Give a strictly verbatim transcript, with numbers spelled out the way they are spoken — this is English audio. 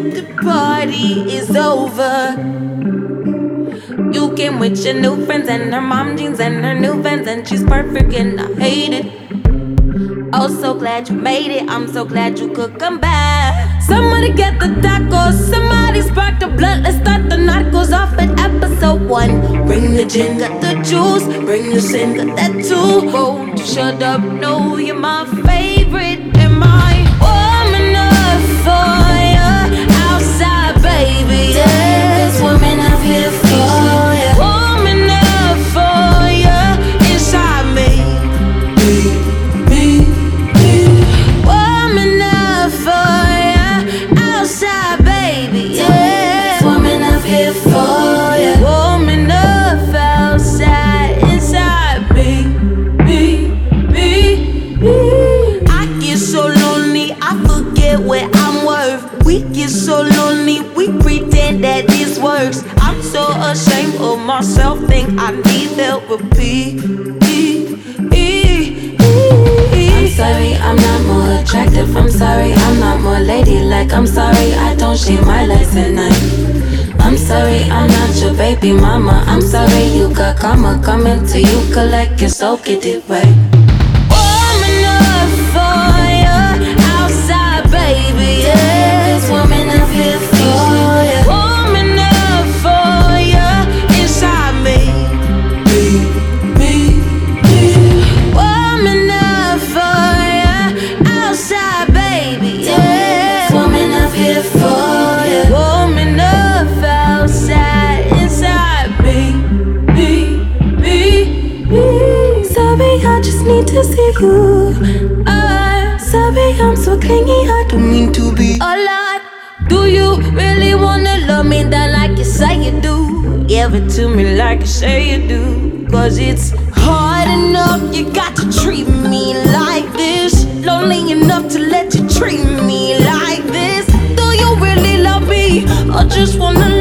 The party is over. You came with your new friends and her mom jeans and her new Vans, and she's perfect and I hate it. Oh, so glad you made it. I'm so glad you could come back. Somebody get the tacos. Somebody spark the blunt. Let's start the narcos off at episode one. Bring the gin, got the juice. Bring the sin, got that too. Won't you shut up? No, you're my favorite. Am I warm enough for you? Outside, baby. Yeah, this woman I'm here for you. Warm enough for you. Inside me. Me, me. Warm enough for you, outside, baby. Yeah, woman, I'm here for you. Warm enough outside, inside, me, me, me, me. I get so lonely, I forget what I'm worth. We get so lonely, we pretend that this works. I'm so ashamed of myself, think I need therapy. I'm sorry, I'm not more attractive. I'm sorry, I'm not more ladylike. I'm sorry, I don't shave my legs at night. I'm sorry, I'm not your baby mama. I'm sorry, you got karma coming to you. Collect your soul, get it right. Warm enough for you, outside, baby. Yeah, this woman I'm here for you. Warm enough for you, inside me. Me, me, me. Warm enough for you, outside, baby. Yeah, woman I'm here for you. Warm enough outside, inside me, me, me, me. Sorry, I just need to see you. I'm sorry, I'm so clingy. I don't mean to be a lot. Do you really wanna love me that like you say you do? Give it to me like you say you do. Cause it's hard enough, you got to treat me like this. Lonely enough to let you treat me like this. Do you really love me or just wanna